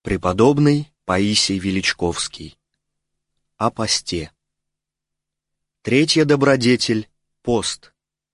Преподобный Паисий Величковский. О посте. Третья добродетель — пост.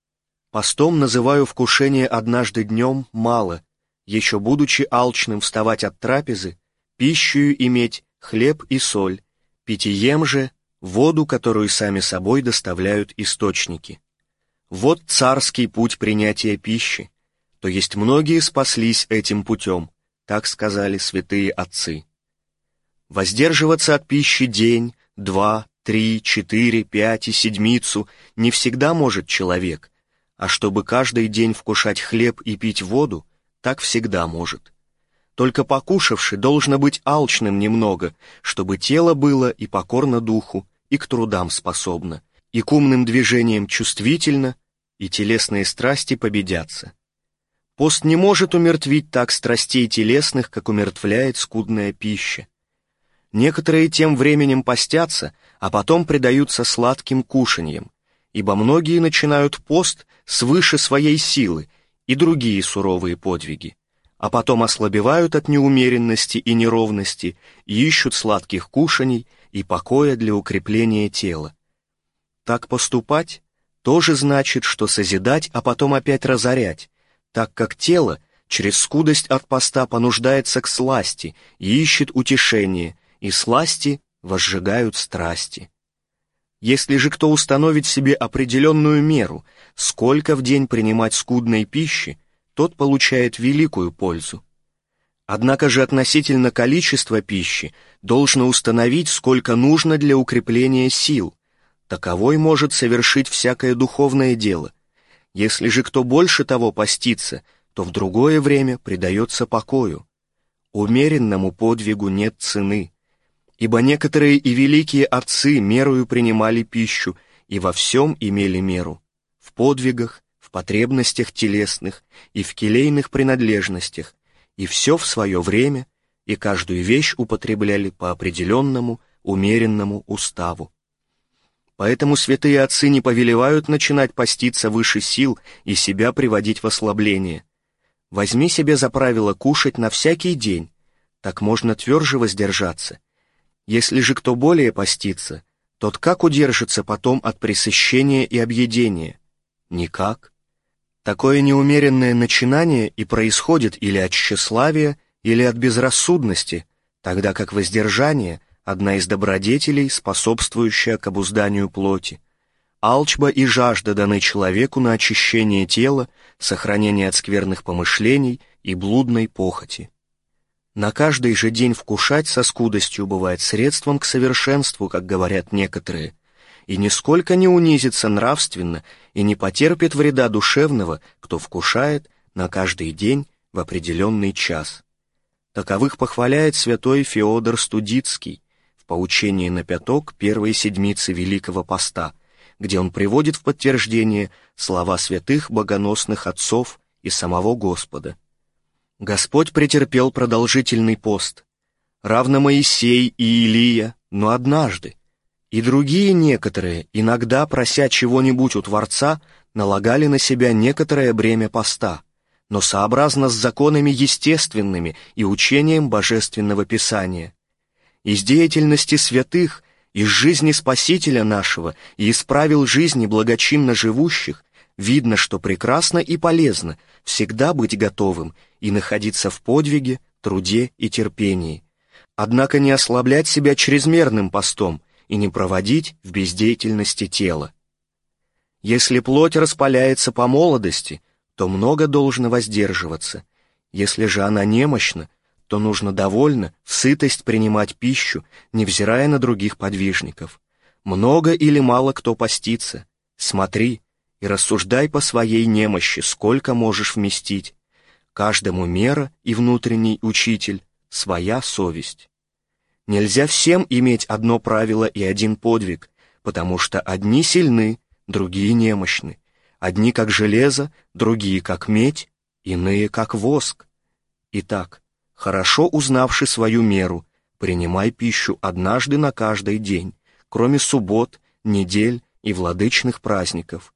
Постом называю вкушение однажды днем мало, еще будучи алчным вставать от трапезы, пищею иметь хлеб и соль, питьем же воду, которую сами собой доставляют источники. Вот царский путь принятия пищи, то есть многие спаслись этим путем, так сказали святые отцы. Воздерживаться от пищи день, 2, 3, 4, 5 и седмицу не всегда может человек, а чтобы каждый день вкушать хлеб и пить воду, так всегда может. Только покушавши, должно быть алчным немного, чтобы тело было и покорно духу, и к трудам способно, и к умным движениям чувствительно, и телесные страсти победятся. Пост не может умертвить так страстей телесных, как умертвляет скудная пища. Некоторые тем временем постятся, а потом предаются сладким кушаньям, ибо многие начинают пост свыше своей силы и другие суровые подвиги, а потом ослабевают от неумеренности и неровности и ищут сладких кушаний и покоя для укрепления тела. Так поступать тоже значит, что созидать, а потом опять разорять, так как тело через скудость от поста понуждается к сласти и ищет утешение, и сласти возжигают страсти. Если же кто установит себе определенную меру, сколько в день принимать скудной пищи, тот получает великую пользу. Однако же относительно количества пищи должно установить, сколько нужно для укрепления сил. Таковой может совершить всякое духовное дело. Если же кто больше того постится, то в другое время предается покою. Умеренному подвигу нет цены, ибо некоторые и великие отцы мерою принимали пищу и во всем имели меру, в подвигах, в потребностях телесных и в келейных принадлежностях, и все в свое время, и каждую вещь употребляли по определенному, умеренному уставу. Поэтому святые отцы не повелевают начинать поститься выше сил и себя приводить в ослабление. Возьми себе за правило кушать на всякий день, так можно тверже воздержаться. Если же кто более постится, тот как удержится потом от пресыщения и объедения? Никак. Такое неумеренное начинание и происходит или от тщеславия, или от безрассудности, тогда как воздержание — одна из добродетелей, способствующая к обузданию плоти. Алчба и жажда даны человеку на очищение тела, сохранение от скверных помышлений и блудной похоти. На каждый же день вкушать со скудостью бывает средством к совершенству, как говорят некоторые, и нисколько не унизится нравственно и не потерпит вреда душевного, кто вкушает на каждый день в определенный час. Таковых похваляет святой Феодор Студицкий в поучении на пяток первой седмицы Великого Поста, где он приводит в подтверждение слова святых богоносных отцов и самого Господа. Господь претерпел продолжительный пост, равно Моисей и Илия, но однажды, и другие некоторые, иногда, прося чего-нибудь у Творца, налагали на себя некоторое бремя поста, но сообразно с законами естественными и учением Божественного Писания. Из деятельности святых, из жизни Спасителя нашего и из правил жизни благочинно живущих видно, что прекрасно и полезно всегда быть готовым и находиться в подвиге, труде и терпении. Однако не ослаблять себя чрезмерным постом и не проводить в бездеятельности тела. Если плоть распаляется по молодости, то много должно воздерживаться. Если же она немощна, то нужно довольно в сытость принимать пищу, невзирая на других подвижников. Много или мало кто постится. Смотри и рассуждай по своей немощи, сколько можешь вместить. Каждому мера и внутренний учитель, своя совесть. Нельзя всем иметь одно правило и один подвиг, потому что одни сильны, другие немощны. Одни как железо, другие как медь, иные как воск. Итак, хорошо узнавши свою меру, принимай пищу однажды на каждый день, кроме суббот, недель и владычных праздников.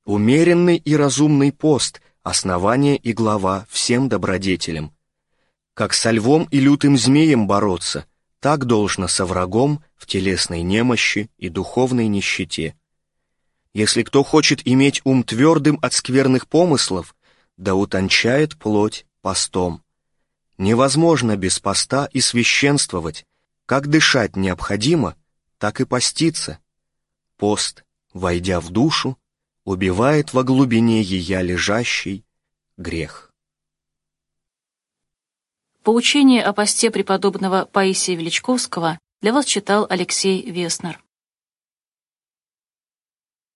Умеренный и разумный пост — основание и глава всем добродетелям. Как со львом и лютым змеем бороться, так должно со врагом в телесной немощи и духовной нищете. Если кто хочет иметь ум твердым от скверных помыслов, да утончает плоть постом. Невозможно без поста и священствовать. Как дышать необходимо, так и поститься. Пост, войдя в душу, убивает во глубине ея лежащий грех. Поучение о посте преподобного Паисия Величковского для вас читал Алексей Веснер.